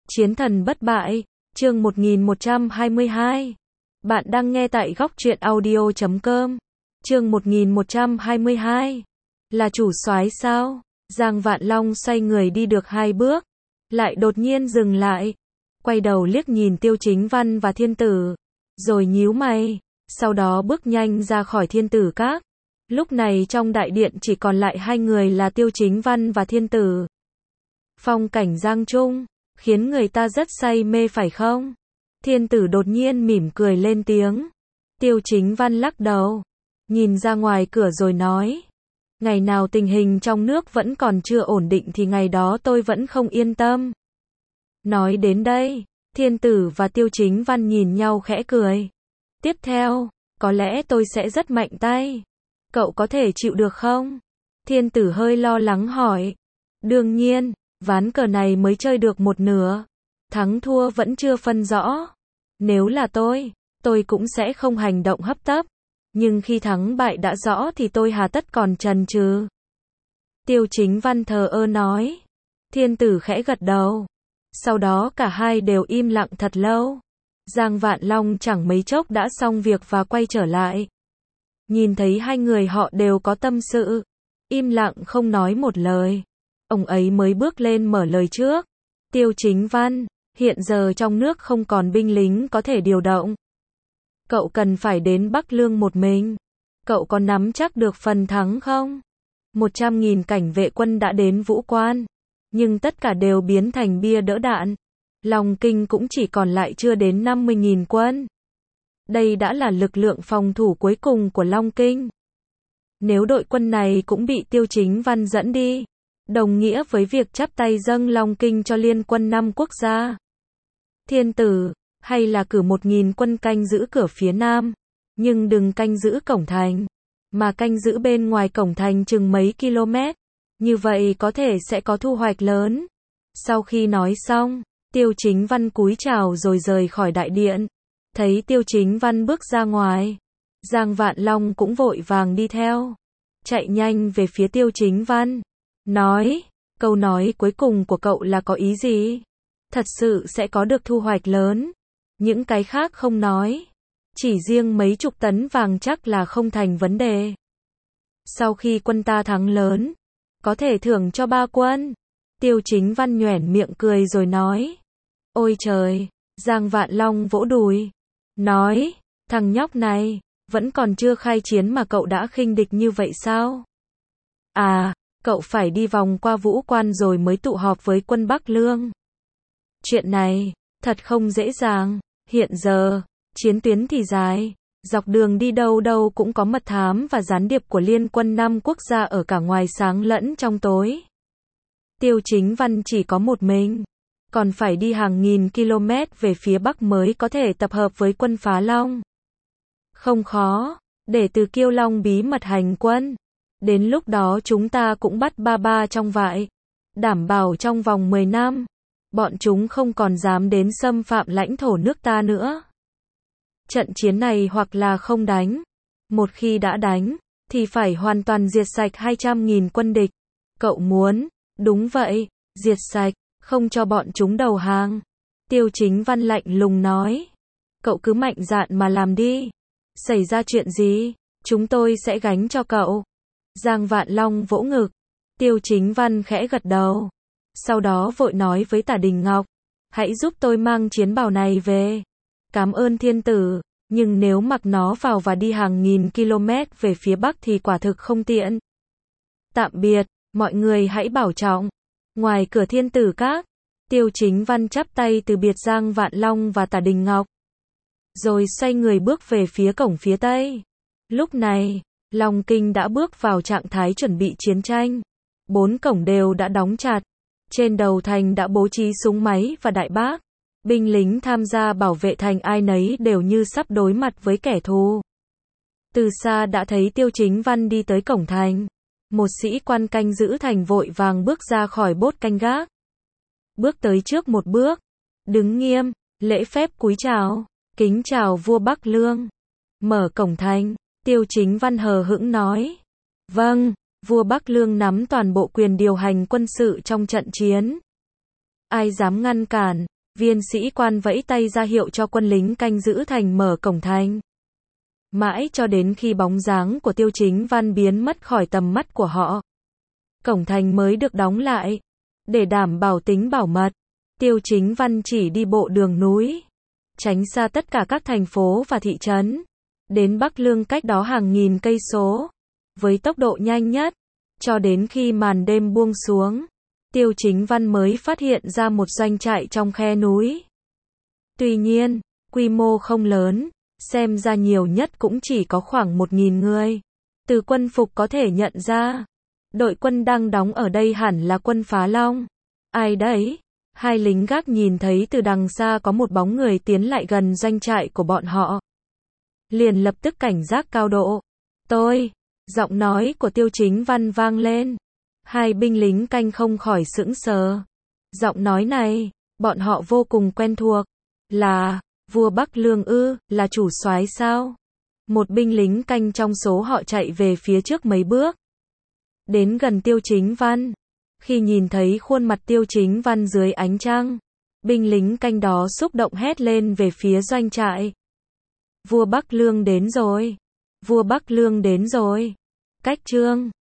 Chiến thần bất bại, chương 1122. Bạn đang nghe tại góc truyện audio.com. Chương 1122. Là chủ soái sao? Giang Vạn Long xoay người đi được 2 bước, lại đột nhiên dừng lại, quay đầu liếc nhìn Tiêu Chính Văn và Thiên Tử, rồi nhíu mày, sau đó bước nhanh ra khỏi Thiên Tử Các. Lúc này trong đại điện chỉ còn lại 2 người là Tiêu Chính Văn và Thiên Tử. Phong cảnh Giang Trung khiến người ta rất say mê phải không? Thiên Tử đột nhiên mỉm cười lên tiếng. Tiêu Chính Văn lắc đầu, nhìn ra ngoài cửa rồi nói: ngày nào tình hình trong nước vẫn còn chưa ổn định thì ngày đó tôi vẫn không yên tâm. Nói đến đây, Thiên Tử và Tiêu Chính Văn nhìn nhau khẽ cười. Tiếp theo, có lẽ tôi sẽ rất mạnh tay. Cậu có thể chịu được không? Thiên Tử hơi lo lắng hỏi. Đương nhiên, ván cờ này mới chơi được một nửa. Thắng thua vẫn chưa phân rõ. Nếu là tôi cũng sẽ không hành động hấp tấp. Nhưng khi thắng bại đã rõ thì tôi hà tất còn chần chừ. Tiêu Chính Văn thờ ơ nói. Thiên Tử khẽ gật đầu. Sau đó cả hai đều im lặng thật lâu. Giang Vạn Long chẳng mấy chốc đã xong việc và quay trở lại. Nhìn thấy hai người họ đều có tâm sự, im lặng không nói một lời, ông ấy mới bước lên mở lời trước. Tiêu Chính Văn, hiện giờ trong nước không còn binh lính có thể điều động. Cậu cần phải đến Bắc Lương một mình. Cậu có nắm chắc được phần thắng không? 100.000 cảnh vệ quân đã đến Vũ Quan, nhưng tất cả đều biến thành bia đỡ đạn. Long Kinh cũng chỉ còn lại chưa đến 50.000 quân. Đây đã là lực lượng phòng thủ cuối cùng của Long Kinh. Nếu đội quân này cũng bị Tiêu Chính Văn dẫn đi, đồng nghĩa với việc chắp tay dâng Long Kinh cho liên quân 5 quốc gia. Thiên Tử, hay là cử 1.000 quân canh giữ cửa phía Nam, nhưng đừng canh giữ cổng thành, mà canh giữ bên ngoài cổng thành chừng mấy km, như vậy có thể sẽ có thu hoạch lớn. Sau khi nói xong, Tiêu Chính Văn cúi chào rồi rời khỏi đại điện. Thấy Tiêu Chính Văn bước ra ngoài, Giang Vạn Long cũng vội vàng đi theo, chạy nhanh về phía Tiêu Chính Văn, nói: câu nói cuối cùng của cậu là có ý gì? Thật sự sẽ có được thu hoạch lớn? Những cái khác không nói, chỉ riêng mấy chục tấn vàng chắc là không thành vấn đề. Sau khi quân ta thắng lớn, có thể thưởng cho 3 quân. Tiêu Chính Văn nhoẻn miệng cười rồi nói. Ôi trời! Giang Vạn Long vỗ đùi, nói: thằng nhóc này, vẫn còn chưa khai chiến mà cậu đã khinh địch như vậy sao? À, cậu phải đi vòng qua Vũ Quan rồi mới tụ họp với quân Bắc Lương. Chuyện này, thật không dễ dàng. Hiện giờ, chiến tuyến thì dài, dọc đường đi đâu đâu cũng có mật thám và gián điệp của liên quân 5 quốc gia ở cả ngoài sáng lẫn trong tối. Tiêu Chính Văn chỉ có một mình, còn phải đi hàng nghìn km về phía Bắc mới có thể tập hợp với quân Phá Long. Không khó, để Từ Kiêu Long bí mật hành quân. Đến lúc đó chúng ta cũng bắt ba trong vại. Đảm bảo trong vòng 10 năm, bọn chúng không còn dám đến xâm phạm lãnh thổ nước ta nữa. Trận chiến này hoặc là không đánh. Một khi đã đánh, thì phải hoàn toàn diệt sạch 200.000 quân địch. Cậu muốn? Đúng vậy, diệt sạch, không cho bọn chúng đầu hàng. Tiêu Chính Văn lạnh lùng nói. Cậu cứ mạnh dạn mà làm đi. Xảy ra chuyện gì, chúng tôi sẽ gánh cho cậu. Giang Vạn Long vỗ ngực. Tiêu Chính Văn khẽ gật đầu. Sau đó vội nói với Tả Đình Ngọc. Hãy giúp tôi mang chiến bào này về. Cảm ơn Thiên Tử, nhưng nếu mặc nó vào và đi hàng nghìn km về phía Bắc thì quả thực không tiện. Tạm biệt, mọi người hãy bảo trọng. Ngoài cửa Thiên Tử Các, Tiêu Chính Văn chắp tay từ biệt Giang Vạn Long và Tả Đình Ngọc, rồi xoay người bước về phía cổng phía Tây. Lúc này, Long Kinh đã bước vào trạng thái chuẩn bị chiến tranh. 4 cổng đều đã đóng chặt. Trên đầu thành đã bố trí súng máy và đại bác. Binh lính tham gia bảo vệ thành ai nấy đều như sắp đối mặt với kẻ thù. Từ xa đã thấy Tiêu Chính Văn đi tới cổng thành. Một sĩ quan canh giữ thành vội vàng bước ra khỏi bốt canh gác. Bước tới trước một bước, đứng nghiêm, lễ phép cúi chào, kính chào vua Bắc Lương. Mở cổng thành, Tiêu Chính Văn hờ hững nói. Vâng, vua Bắc Lương nắm toàn bộ quyền điều hành quân sự trong trận chiến. Ai dám ngăn cản, Viên sĩ quan vẫy tay ra hiệu cho quân lính canh giữ thành mở cổng thành. Mãi cho đến khi bóng dáng của Tiêu Chính Văn biến mất khỏi tầm mắt của họ, cổng thành mới được đóng lại. Để đảm bảo tính bảo mật, Tiêu Chính Văn chỉ đi bộ đường núi, tránh xa tất cả các thành phố và thị trấn. Đến Bắc Lương cách đó hàng nghìn cây số, với tốc độ nhanh nhất, cho đến khi màn đêm buông xuống, Tiêu Chính Văn mới phát hiện ra một doanh trại trong khe núi. Tuy nhiên, quy mô không lớn, xem ra nhiều nhất cũng chỉ có khoảng 1.000 người. Từ quân phục có thể nhận ra, đội quân đang đóng ở đây hẳn là quân Phá Long. Ai đấy? Hai lính gác nhìn thấy từ đằng xa có một bóng người tiến lại gần doanh trại của bọn họ, liền lập tức cảnh giác cao độ. Tôi, giọng nói của Tiêu Chính Văn vang lên. Hai binh lính canh không khỏi sững sờ. Giọng nói này, bọn họ vô cùng quen thuộc. Là vua Bắc Lương ư? Là chủ soái sao? Một binh lính canh trong số họ chạy về phía trước mấy bước, đến gần Tiêu Chính Văn. Khi nhìn thấy khuôn mặt Tiêu Chính Văn dưới ánh trăng, binh lính canh đó xúc động hét lên về phía doanh trại. Vua Bắc Lương đến rồi! Vua Bắc Lương đến rồi! Cách chương